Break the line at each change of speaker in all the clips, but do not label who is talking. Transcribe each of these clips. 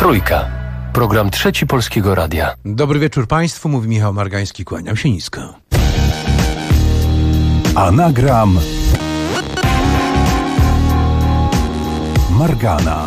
Trójka. Program Trzeci Polskiego Radia.
Dobry wieczór Państwu, mówi Michał Margański, kłaniam się nisko.
Anagram Margana.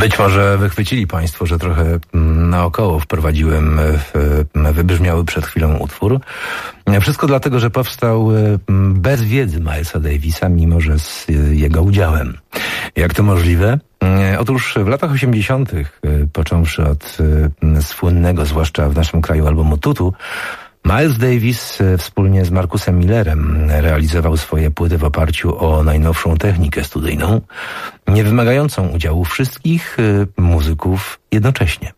Być może wychwycili Państwo, że trochę naokoło wprowadziłem wybrzmiały przed chwilą utwór. Wszystko dlatego, że powstał bez wiedzy Milesa Davisa, mimo że z jego udziałem. Jak to możliwe? Otóż w latach 80., począwszy od słynnego, zwłaszcza w naszym kraju, albumu Tutu, Miles Davis wspólnie z Marcusem Millerem realizował swoje płyty w oparciu o najnowszą technikę studyjną, nie wymagającą udziału wszystkich muzyków jednocześnie.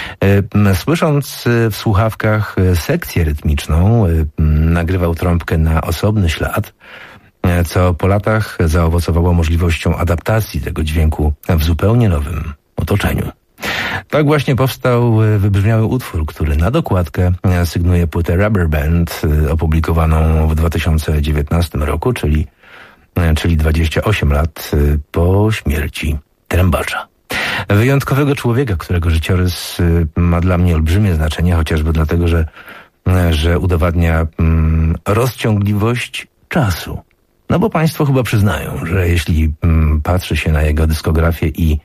Słysząc w słuchawkach sekcję rytmiczną, nagrywał trąbkę na osobny ślad, co po latach zaowocowało możliwością adaptacji tego dźwięku w zupełnie nowym otoczeniu. Tak właśnie powstał wybrzmiały utwór, który na dokładkę sygnuje płytę Rubber Band, opublikowaną w 2019 roku, czyli 28 lat po śmierci trębacza. Wyjątkowego człowieka, którego życiorys ma dla mnie olbrzymie znaczenie, chociażby dlatego, że udowadnia rozciągliwość czasu. No bo Państwo chyba przyznają, że jeśli patrzy się na jego dyskografię i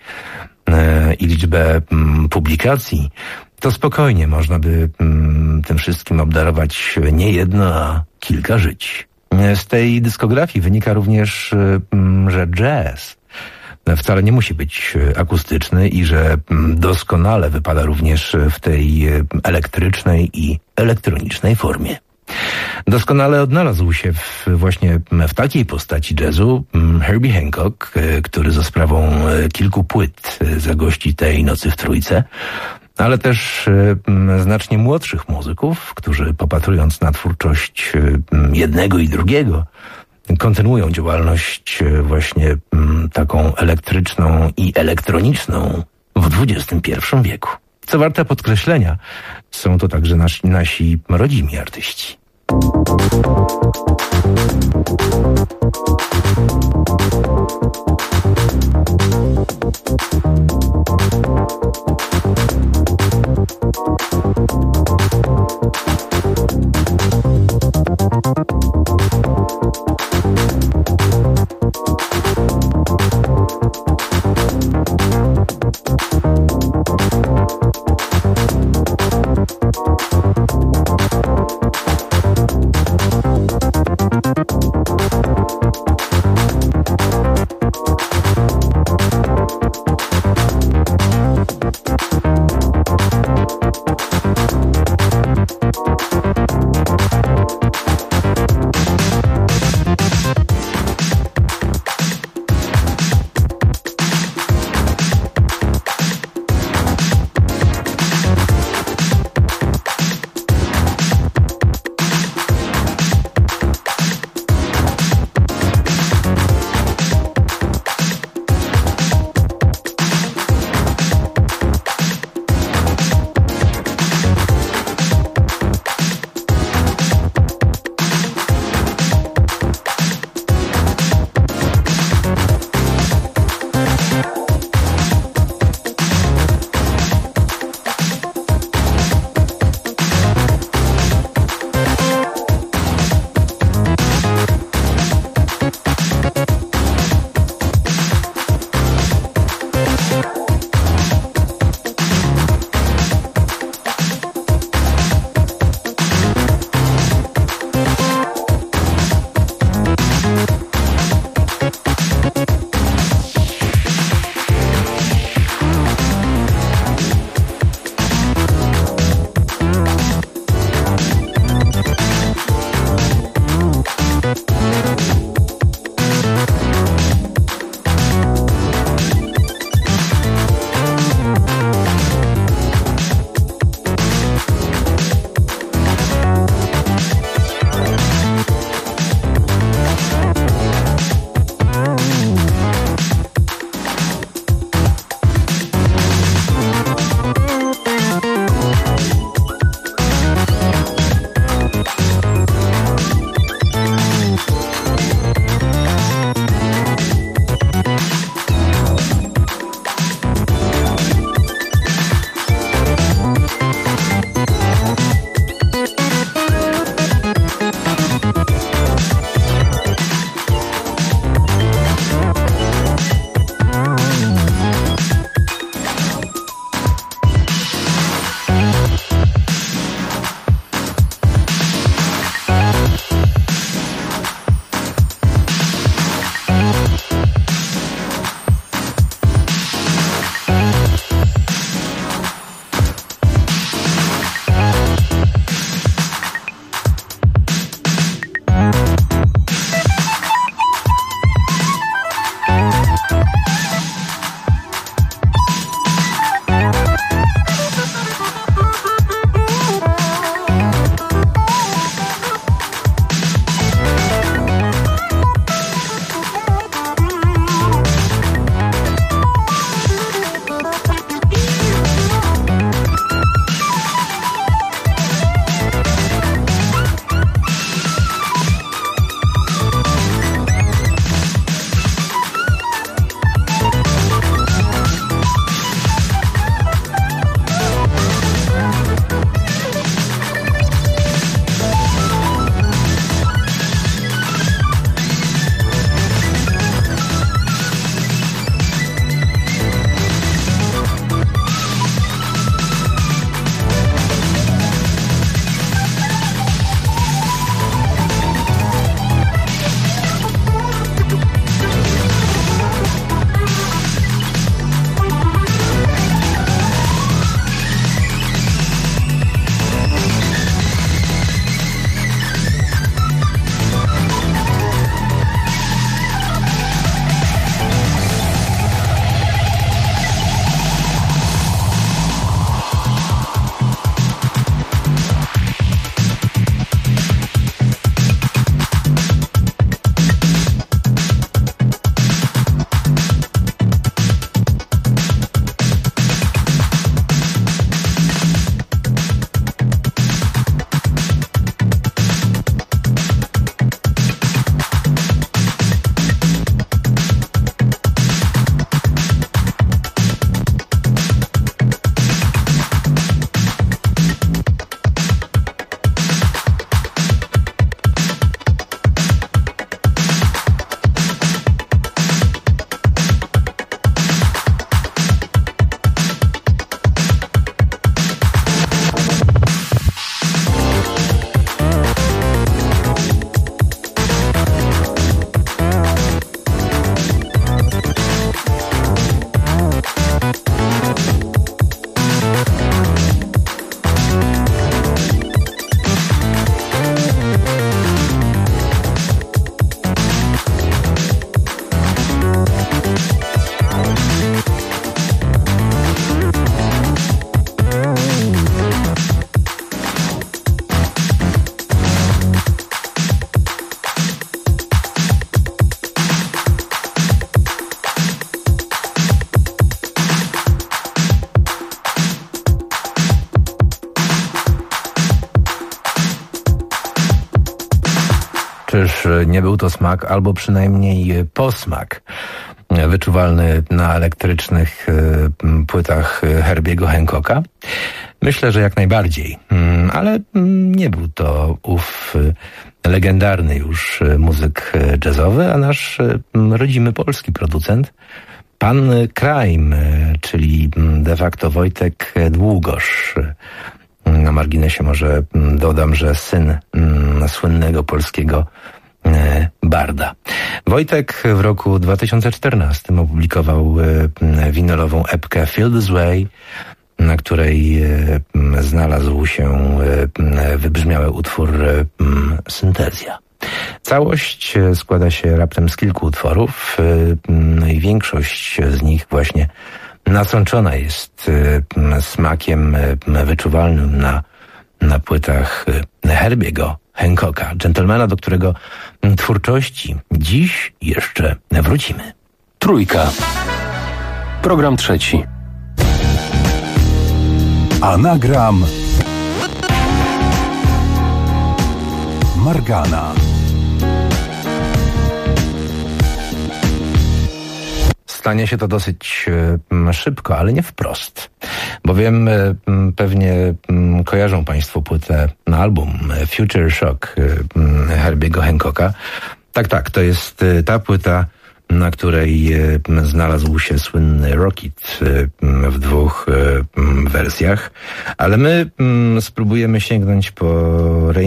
liczbę publikacji, to spokojnie można by tym wszystkim obdarować nie jedno, a kilka żyć. Z tej dyskografii wynika również, że jazz wcale nie musi być akustyczny i że doskonale wypada również w tej elektrycznej i elektronicznej formie. Doskonale odnalazł się właśnie w takiej postaci jazzu Herbie Hancock, który za sprawą kilku płyt zagości tej nocy w Trójce, ale też znacznie młodszych muzyków, którzy popatrując na twórczość jednego i drugiego, kontynuują działalność właśnie taką elektryczną i elektroniczną w XXI wieku. Co warte podkreślenia, są to także nasi rodzimi artyści. Czyż nie był to smak, albo przynajmniej posmak wyczuwalny na elektrycznych płytach Herbiego Hancocka? Myślę, że jak najbardziej, ale nie był to ów legendarny już muzyk jazzowy, a nasz rodzimy polski producent, pan Crime, czyli de facto Wojtek Długosz. Na marginesie może dodam, że syn słynnego polskiego barda. Wojtek w roku 2014 opublikował winylową epkę Feel This Way, na której znalazł się wybrzmiały utwór Syntezja. Całość składa się raptem z kilku utworów, no i większość z nich właśnie nasączona jest smakiem wyczuwalnym na płytach Herbiego Hancocka, dżentelmena, do którego twórczości dziś jeszcze wrócimy.
Trójka. Program trzeci.
Anagram Margana.
Stanie się to dosyć szybko, ale nie wprost. Bowiem pewnie kojarzą Państwo płytę na album Future Shock Herbiego Hancocka. Tak, to jest ta płyta, na której znalazł się słynny Rocket w dwóch wersjach, ale my spróbujemy sięgnąć po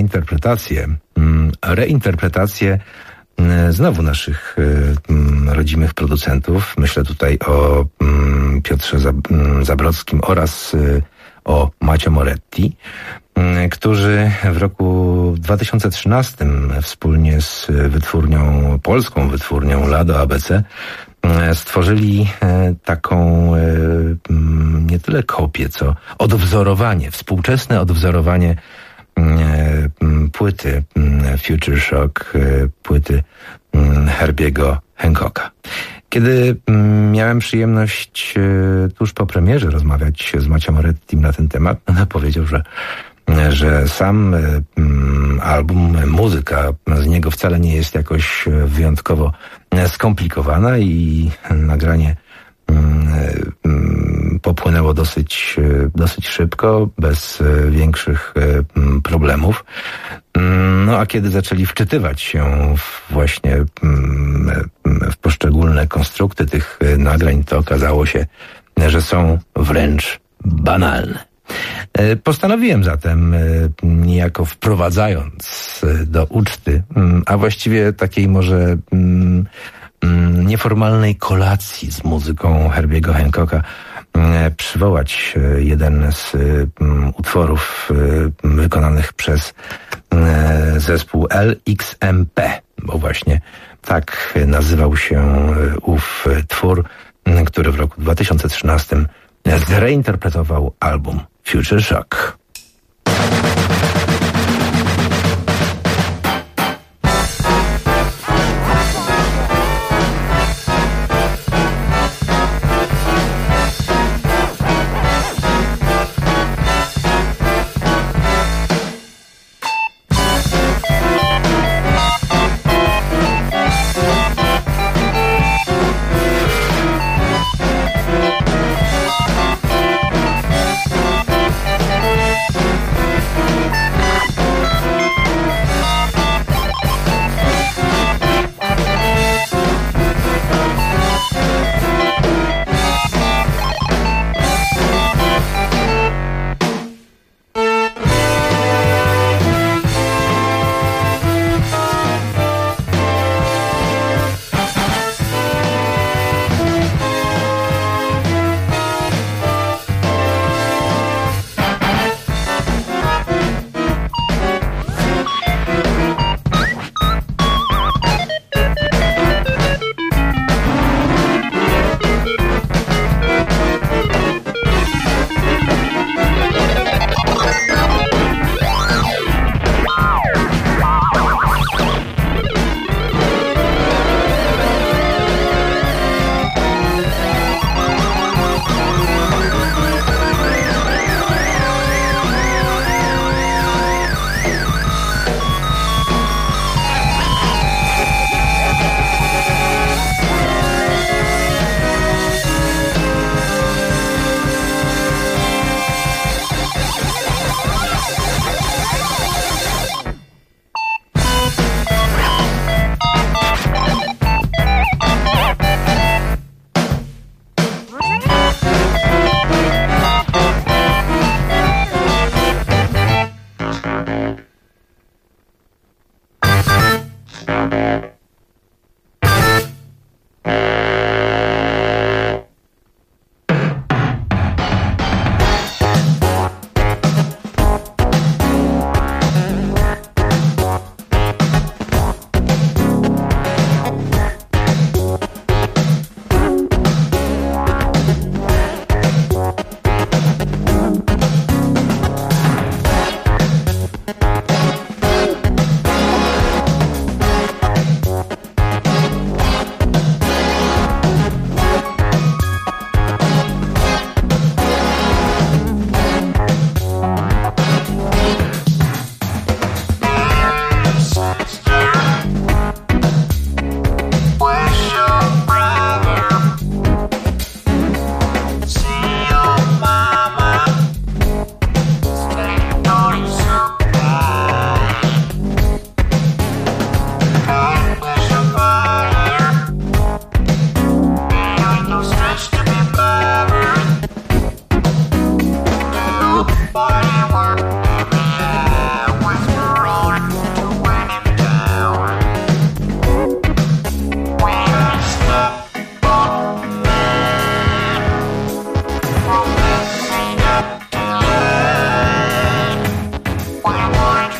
reinterpretację znowu naszych rodzimych producentów. Myślę tutaj o Piotrze Zabrodskim oraz o Macio Moretti, którzy w roku 2013 wspólnie z polską wytwórnią Lado ABC stworzyli taką nie tyle kopię, co współczesne odwzorowanie płyty Future Shock, płyty Herbiego Hancocka. Kiedy miałem przyjemność tuż po premierze rozmawiać z Macio Morettim na ten temat, on powiedział, że sam album, muzyka z niego wcale nie jest jakoś wyjątkowo skomplikowana i nagranie popłynęło dosyć szybko, bez większych problemów. No a kiedy zaczęli wczytywać się właśnie w poszczególne konstrukty tych nagrań, to okazało się, że są wręcz banalne. Postanowiłem zatem, niejako wprowadzając do uczty, a właściwie takiej może nieformalnej kolacji z muzyką Herbiego Hancocka, przywołać jeden z utworów wykonanych przez zespół LXMP, bo właśnie tak nazywał się ów twór, który w roku 2013 zreinterpretował album Future Shock.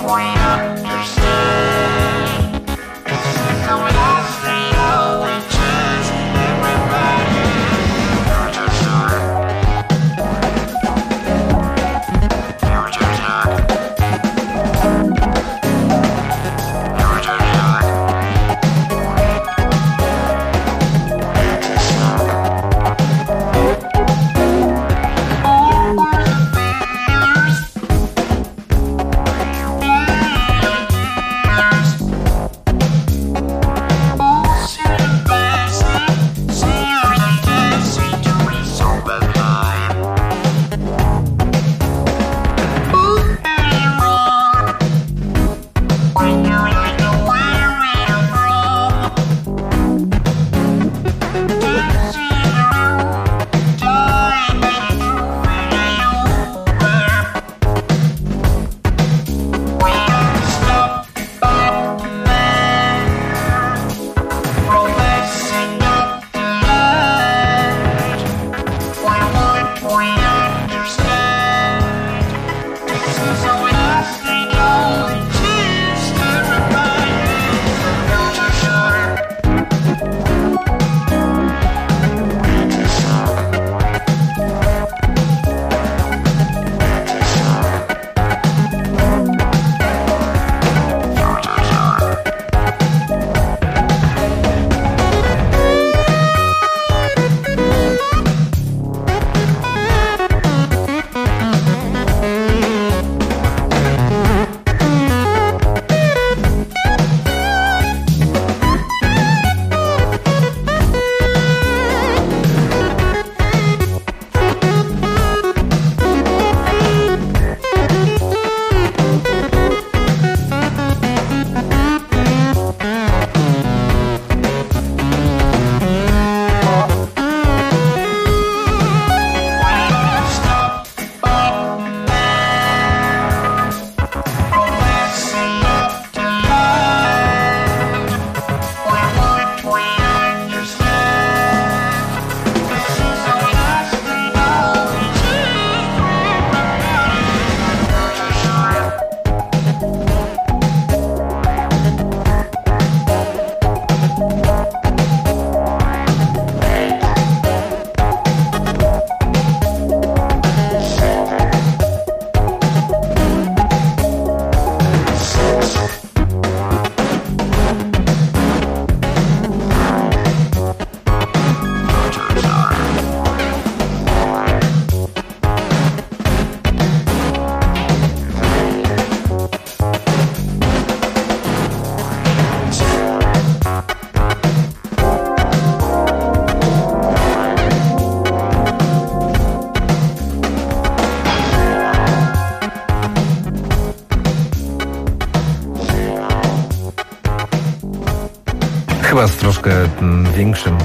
Chyba z troszkę większym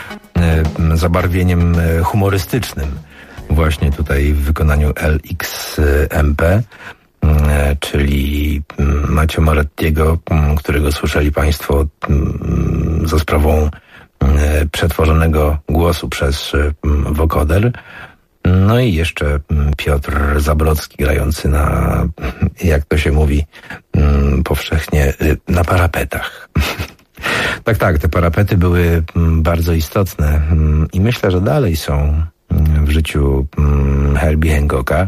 zabarwieniem humorystycznym właśnie tutaj w wykonaniu LXMP, czyli Macio Morettiego, którego słyszeli Państwo za sprawą przetworzonego głosu przez wokoder. No i jeszcze Piotr Zabrocki grający na, jak to się mówi powszechnie, na parapetach. Tak, te parapety były bardzo istotne i myślę, że dalej są w życiu Herbie Hancocka.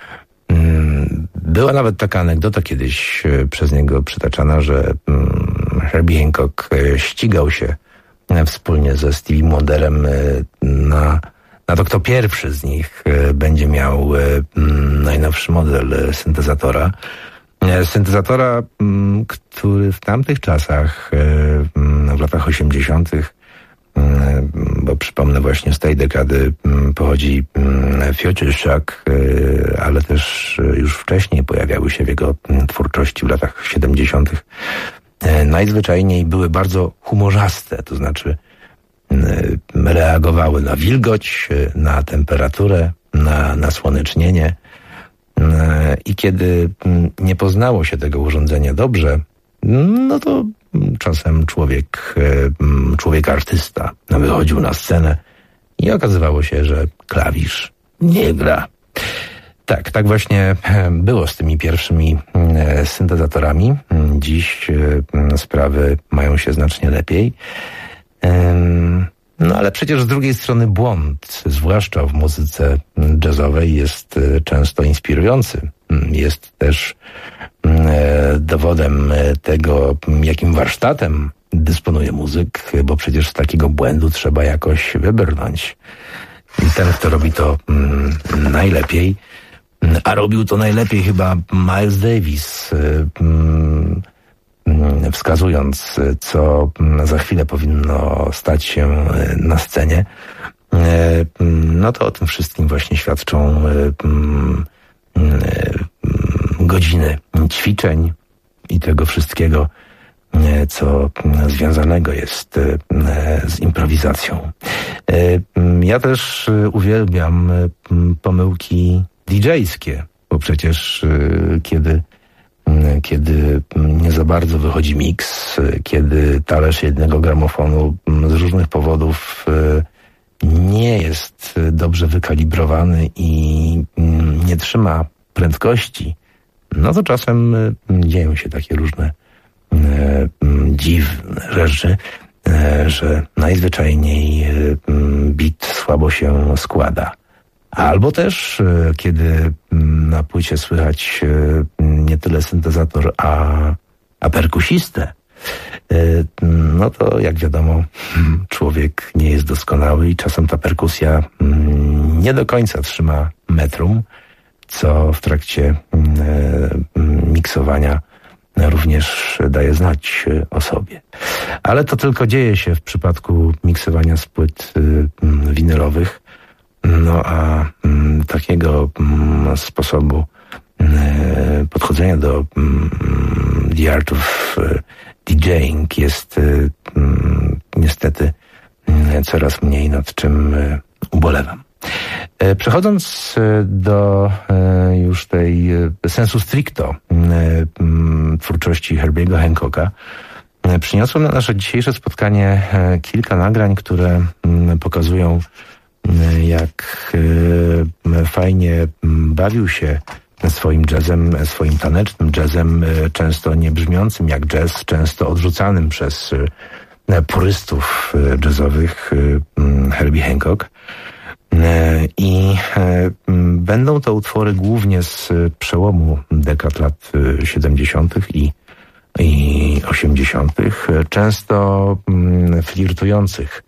Była nawet taka anegdota kiedyś przez niego przytaczana, że Herbie Hancock ścigał się wspólnie ze Stevie Wonderem na to, kto pierwszy z nich będzie miał najnowszy model syntezatora. Syntezatora, który w tamtych czasach, w latach 80., bo przypomnę właśnie z tej dekady pochodzi Future Shock, ale też już wcześniej pojawiały się w jego twórczości w latach 70. Najzwyczajniej były bardzo humorzaste, to znaczy reagowały na wilgoć, na temperaturę, na nasłonecznienie. I kiedy nie poznało się tego urządzenia dobrze, no to czasem człowiek artysta wychodził na scenę i okazywało się, że klawisz nie gra. Tak właśnie było z tymi pierwszymi syntezatorami. Dziś sprawy mają się znacznie lepiej. No ale przecież z drugiej strony błąd, zwłaszcza w muzyce jazzowej, jest często inspirujący. Jest też dowodem tego, jakim warsztatem dysponuje muzyk, bo przecież z takiego błędu trzeba jakoś wybrnąć. I ten, kto robi to najlepiej, a robił to najlepiej chyba Miles Davis, wskazując, co za chwilę powinno stać się na scenie, no to o tym wszystkim właśnie świadczą godziny ćwiczeń i tego wszystkiego, co związanego jest z improwizacją. Ja też uwielbiam pomyłki DJ-skie, bo przecież kiedy nie za bardzo wychodzi miks, kiedy talerz jednego gramofonu z różnych powodów nie jest dobrze wykalibrowany i nie trzyma prędkości, no to czasem dzieją się takie różne dziwne rzeczy, że najzwyczajniej beat słabo się składa. Albo też, kiedy na płycie słychać nie tyle syntezator, a perkusistę, no to jak wiadomo, człowiek nie jest doskonały i czasem ta perkusja nie do końca trzyma metrum, co w trakcie miksowania również daje znać o sobie. Ale to tylko dzieje się w przypadku miksowania z płyt winylowych. No a takiego sposobu podchodzenia do the art of DJing jest niestety coraz mniej, nad czym ubolewam. Przechodząc do już tej sensu stricto twórczości Herbiego Hancocka, przyniosłem na nasze dzisiejsze spotkanie kilka nagrań, które pokazują, jak fajnie bawił się swoim jazzem, swoim tanecznym jazzem, często nie brzmiącym jak jazz, często odrzucanym przez purystów jazzowych Herbie Hancock. I będą to utwory głównie z przełomu dekad lat 70. i 80., często flirtujących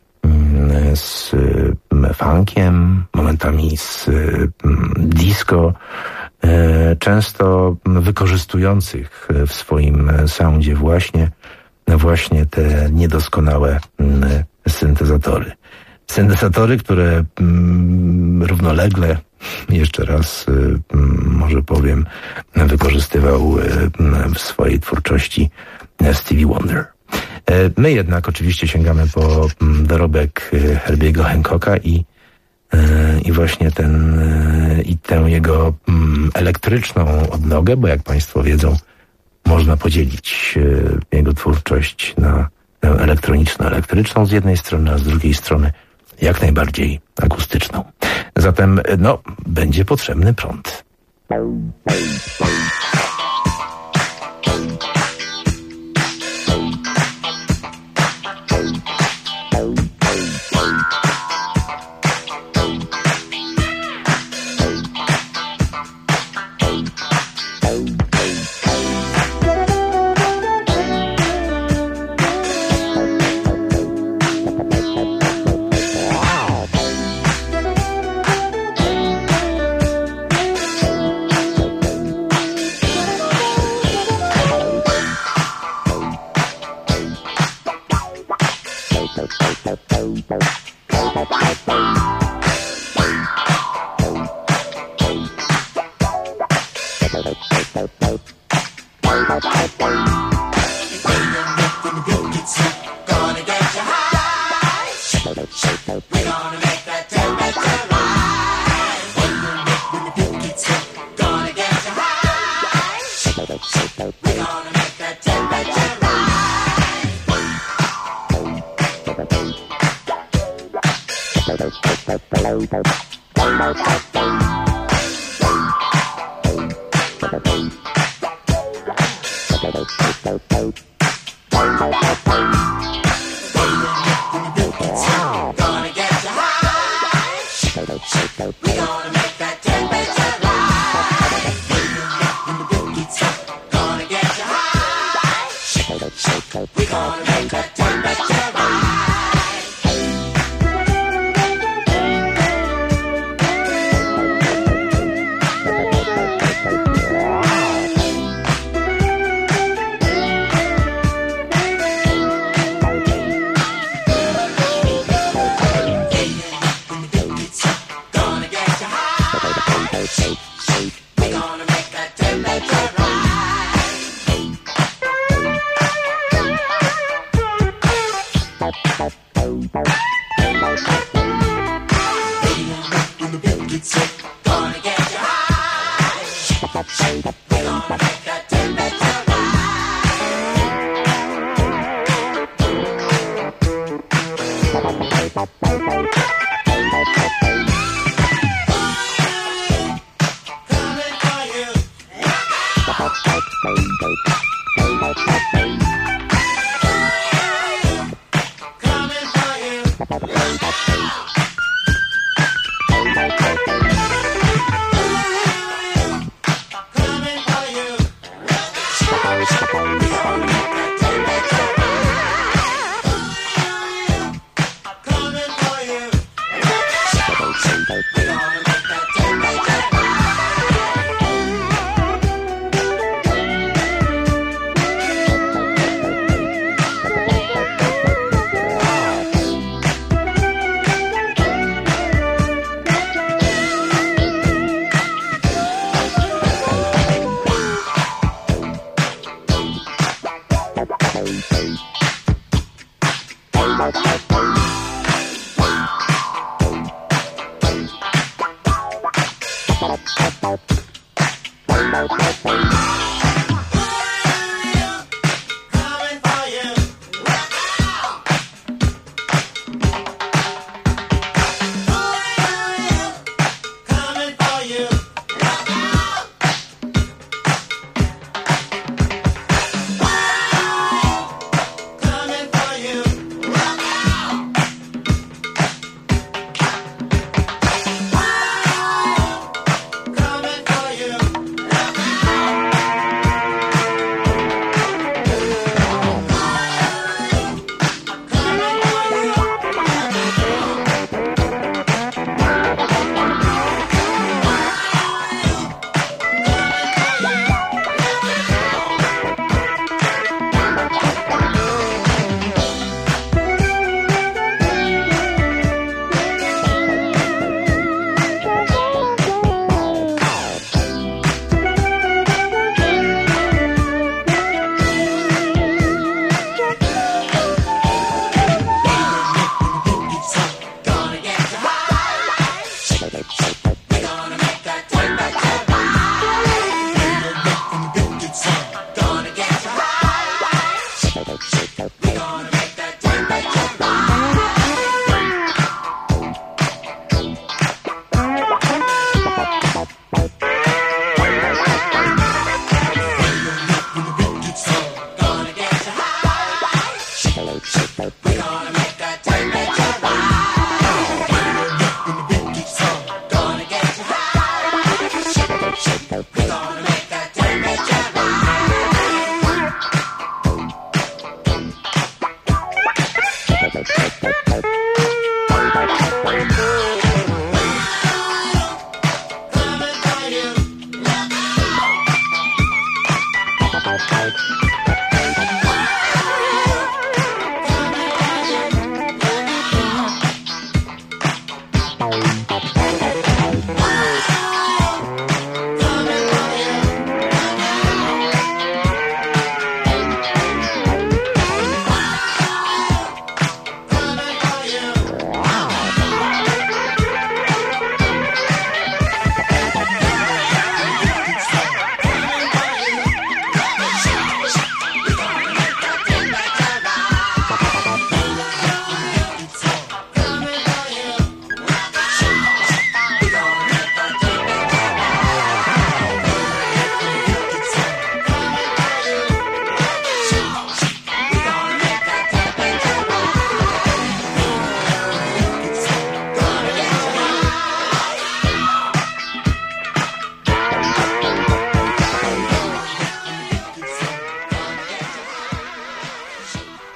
z funkiem, momentami z disco, często wykorzystujących w swoim soundzie właśnie te niedoskonałe syntezatory. Syntezatory, które równolegle, jeszcze raz może powiem, wykorzystywał w swojej twórczości Stevie Wonder. My jednak oczywiście sięgamy po dorobek Herbiego Hancocka i właśnie tę jego elektryczną odnogę, bo jak Państwo wiedzą, można podzielić jego twórczość na elektroniczno-elektryczną z jednej strony, a z drugiej strony jak najbardziej akustyczną. Zatem, będzie potrzebny prąd.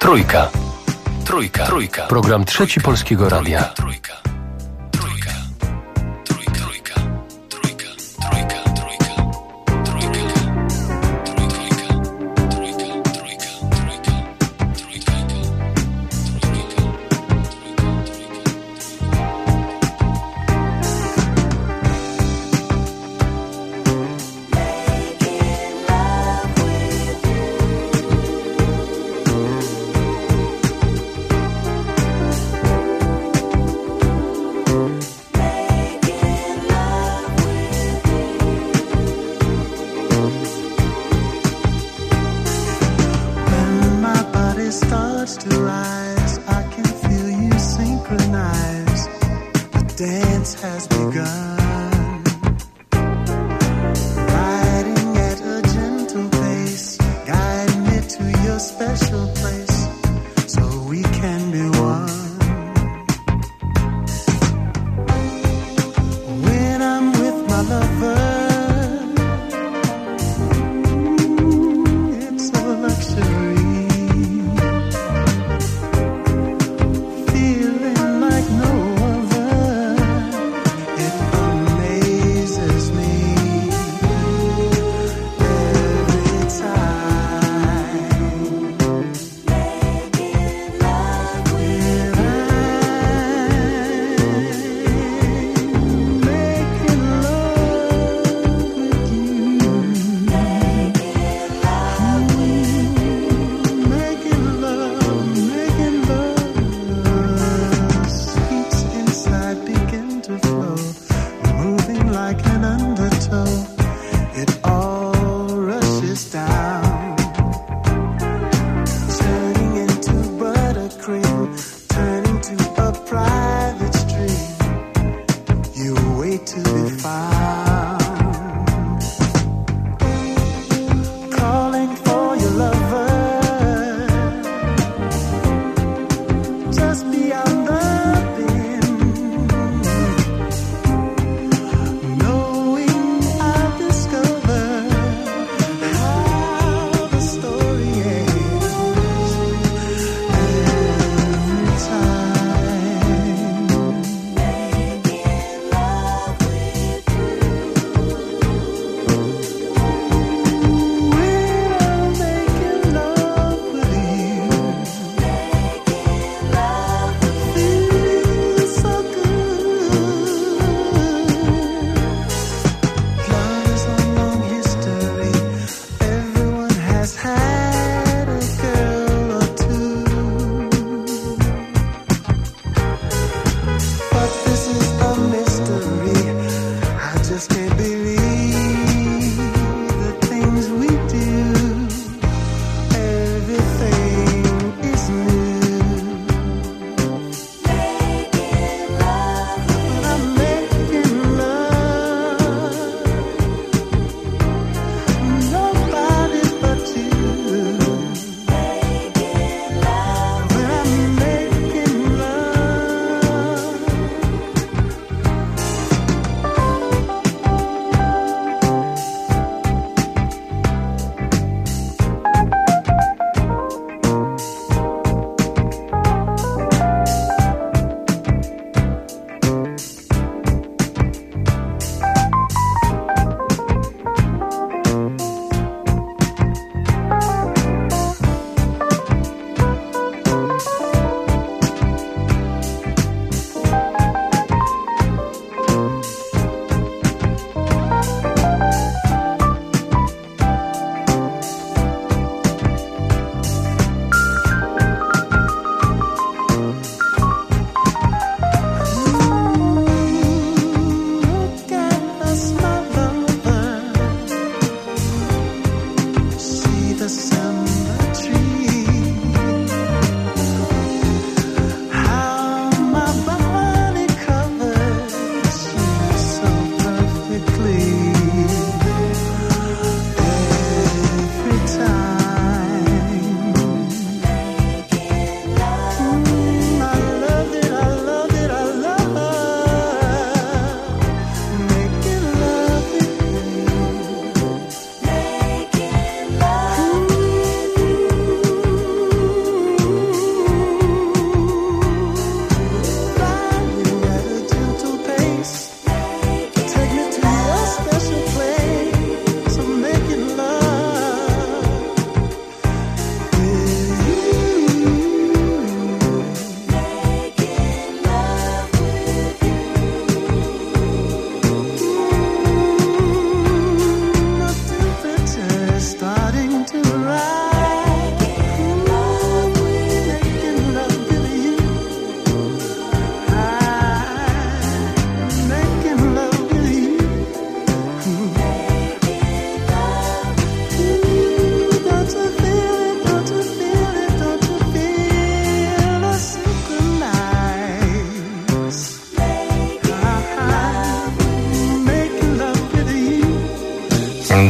Trójka. Program Trzeci Polskiego Radia.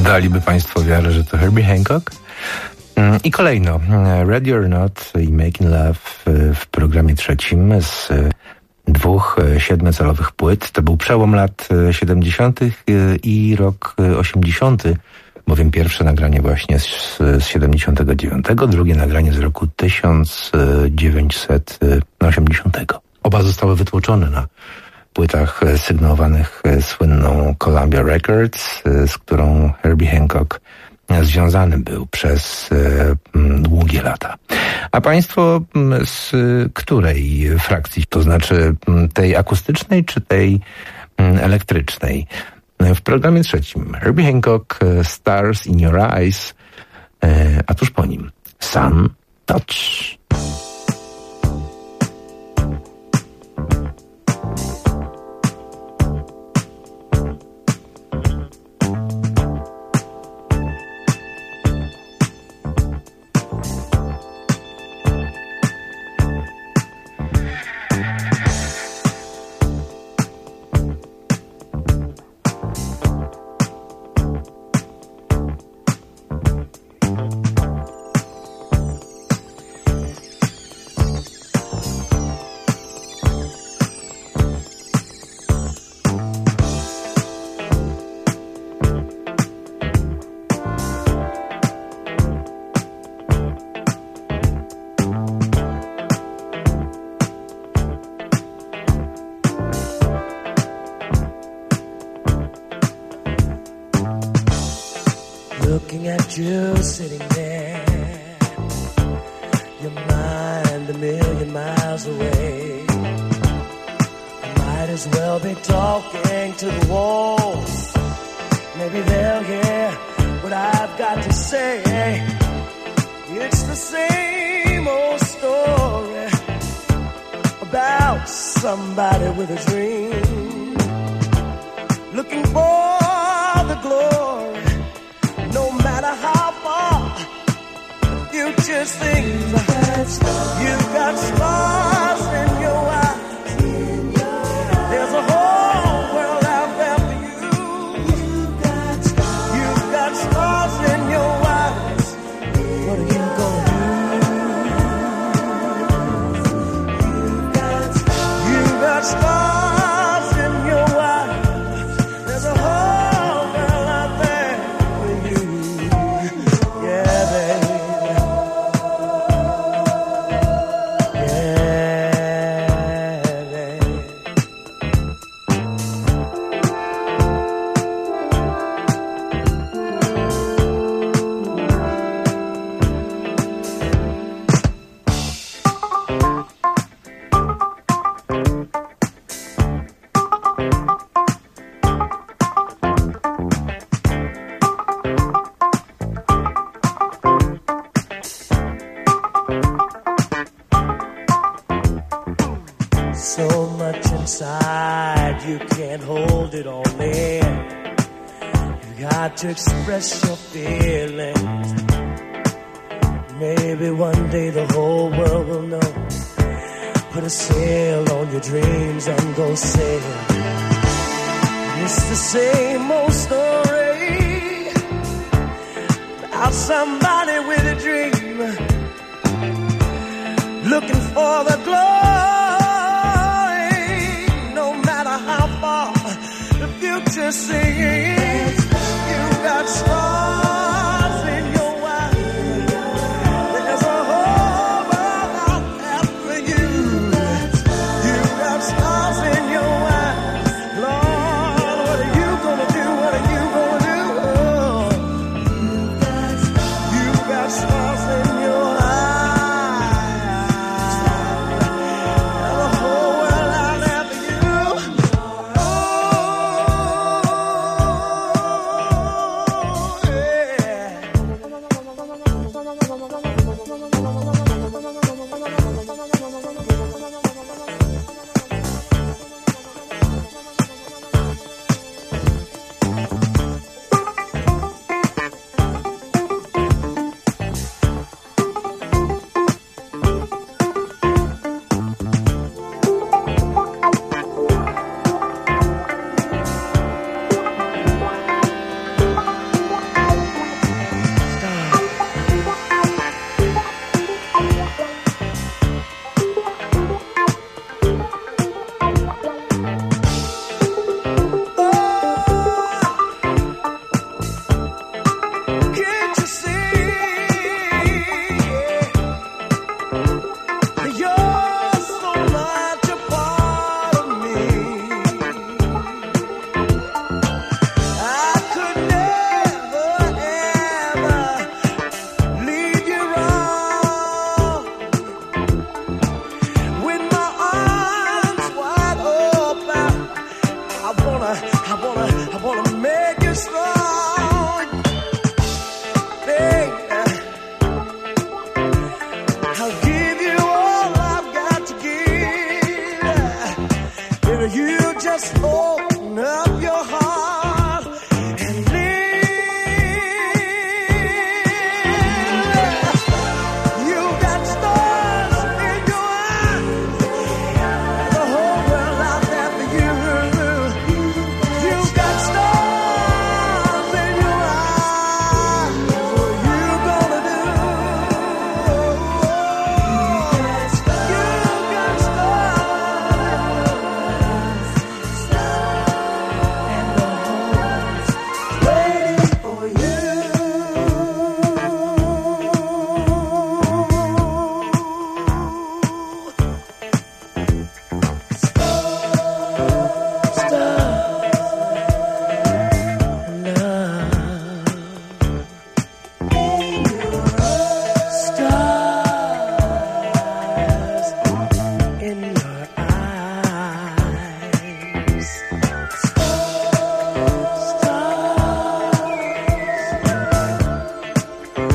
Daliby Państwo wiarę, że to Herbie Hancock? I kolejno, Ready or Not i Making Love w programie trzecim z 2 7-calowych płyt. To był przełom lat 70. i rok 80., bowiem pierwsze nagranie właśnie z 79, drugie nagranie z roku 1980. Oba zostały wytłoczone na płytach sygnowanych słynną Columbia Records, z którą Herbie Hancock związany był przez długie lata. A Państwo z której frakcji? To znaczy tej akustycznej czy tej elektrycznej? W programie trzecim Herbie Hancock, Stars in Your Eyes, a tuż po nim Sun Touch.
Looking at you sitting there, your mind a million miles away. I might as well be talking to the walls. Maybe they'll hear what I've got to say. It's the same old story about somebody with a dream, looking for the glory. No matter how far the future seems, you've got stars in your eyes. There's a whole world out there for you. You've got stars in your eyes. What are you gonna do? You've got stars in your eyes. There's a whole world out there. Yeah, baby. So much inside, you can't hold it all in. You got to express your feelings. Maybe one day the whole world will know. Put a sail on your dreams and go sailing. It's the same old story about somebody with a dream, looking for the glory. Singing, you got stars in your eyes. There's a whole world out there for you. You got stars in your eyes. Lord, what are you gonna do? What are you gonna do? Oh, you got stars in your eyes. There's a whole world out there for you.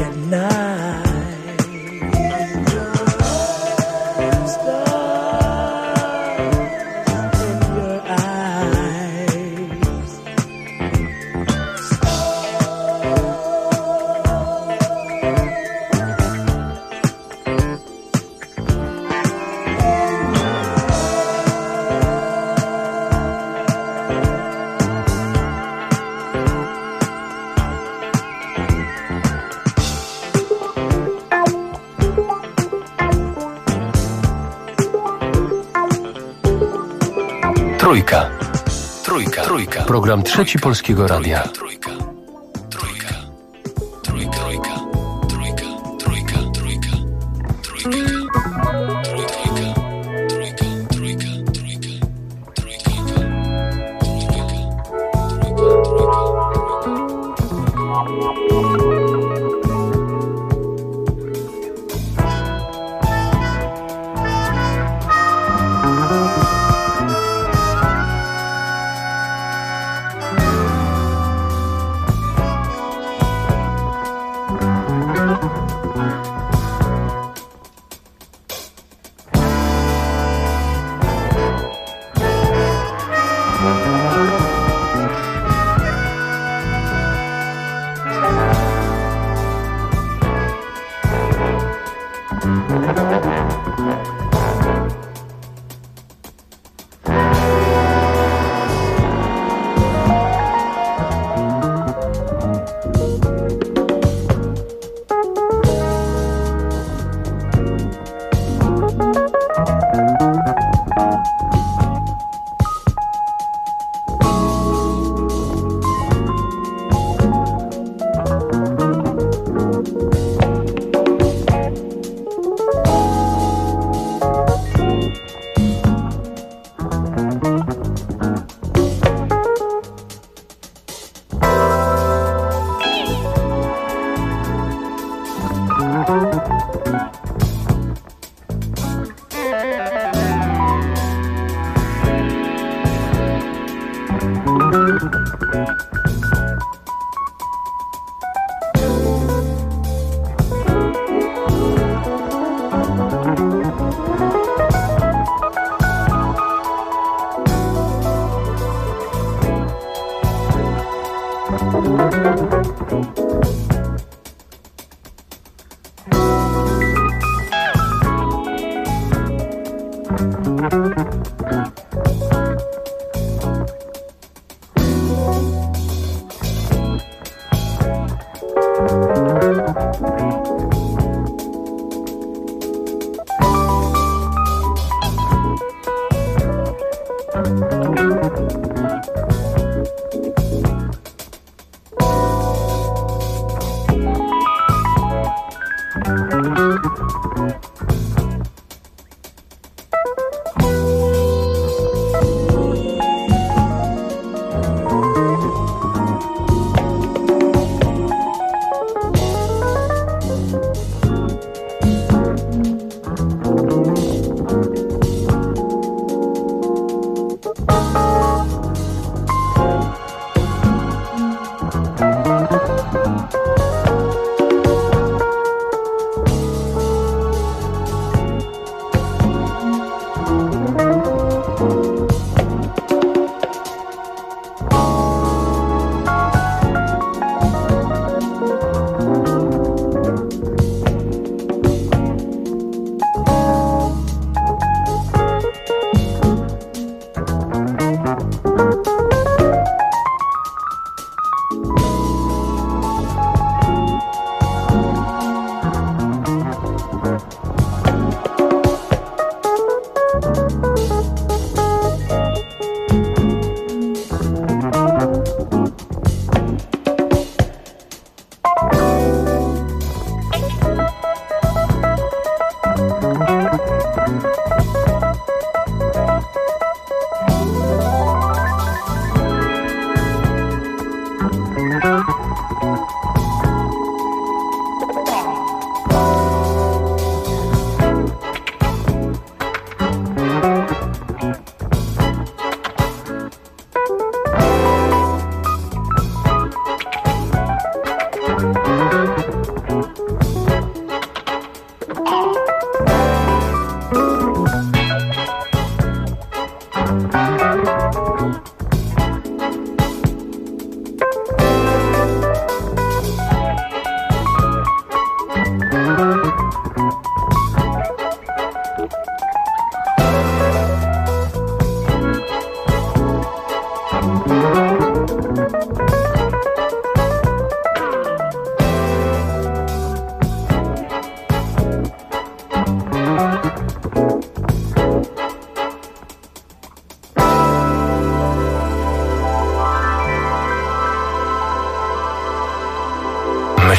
at night.
Trójka. Program Trzeci Polskiego Radia.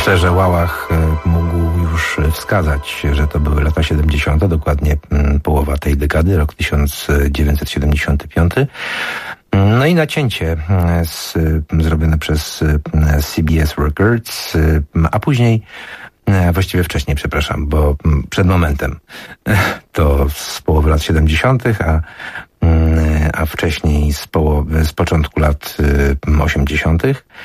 Myślę, że Łałach mógł już wskazać, że to były lata 70., dokładnie połowa tej dekady, rok 1975. No i nacięcie zrobione przez CBS Records, a później, właściwie wcześniej, przepraszam, bo przed momentem, to z połowy lat 70., a wcześniej z początku lat 80.,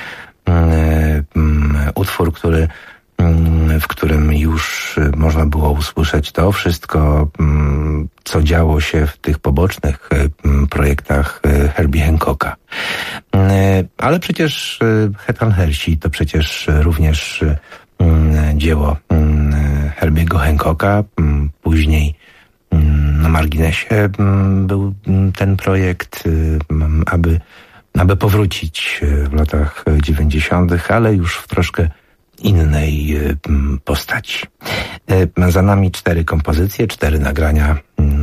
utwór, w którym już można było usłyszeć to wszystko, co działo się w tych pobocznych projektach Herbie Hancocka. Ale przecież Headhunt Hershey to przecież również dzieło Herbiego Hancocka. Później na marginesie był ten projekt, aby powrócić w latach 90., ale już w troszkę innej postaci. Za nami 4 kompozycje, 4 nagrania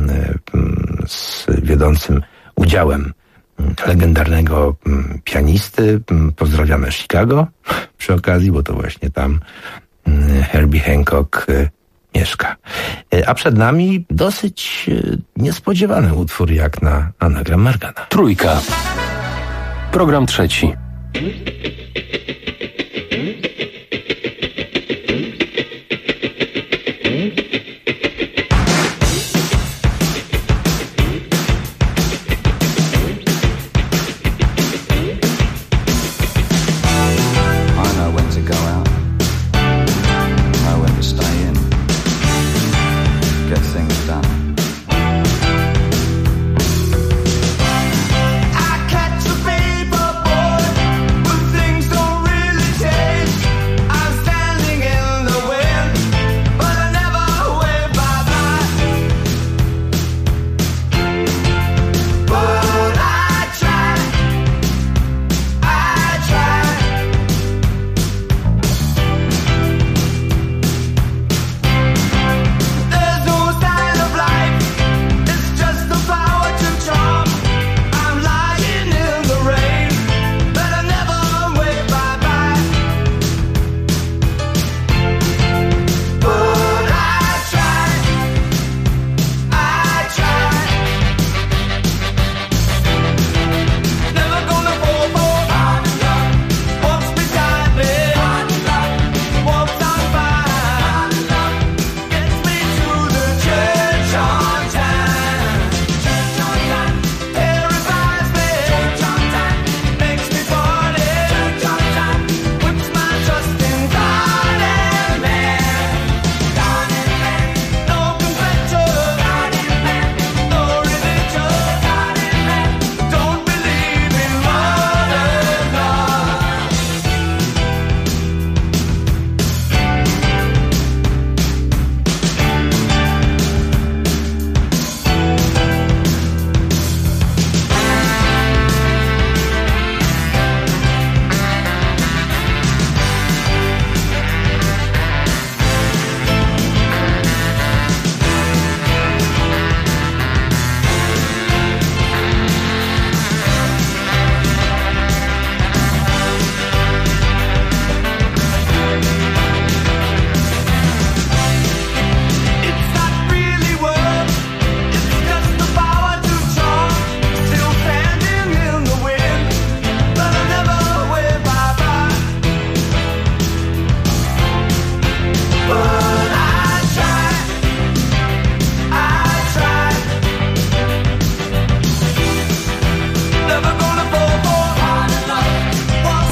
z wiodącym udziałem legendarnego pianisty. Pozdrawiamy Chicago przy okazji, bo to właśnie tam Herbie Hancock mieszka. A przed nami dosyć niespodziewany utwór jak na anagram Margana.
Trójka. Program trzeci.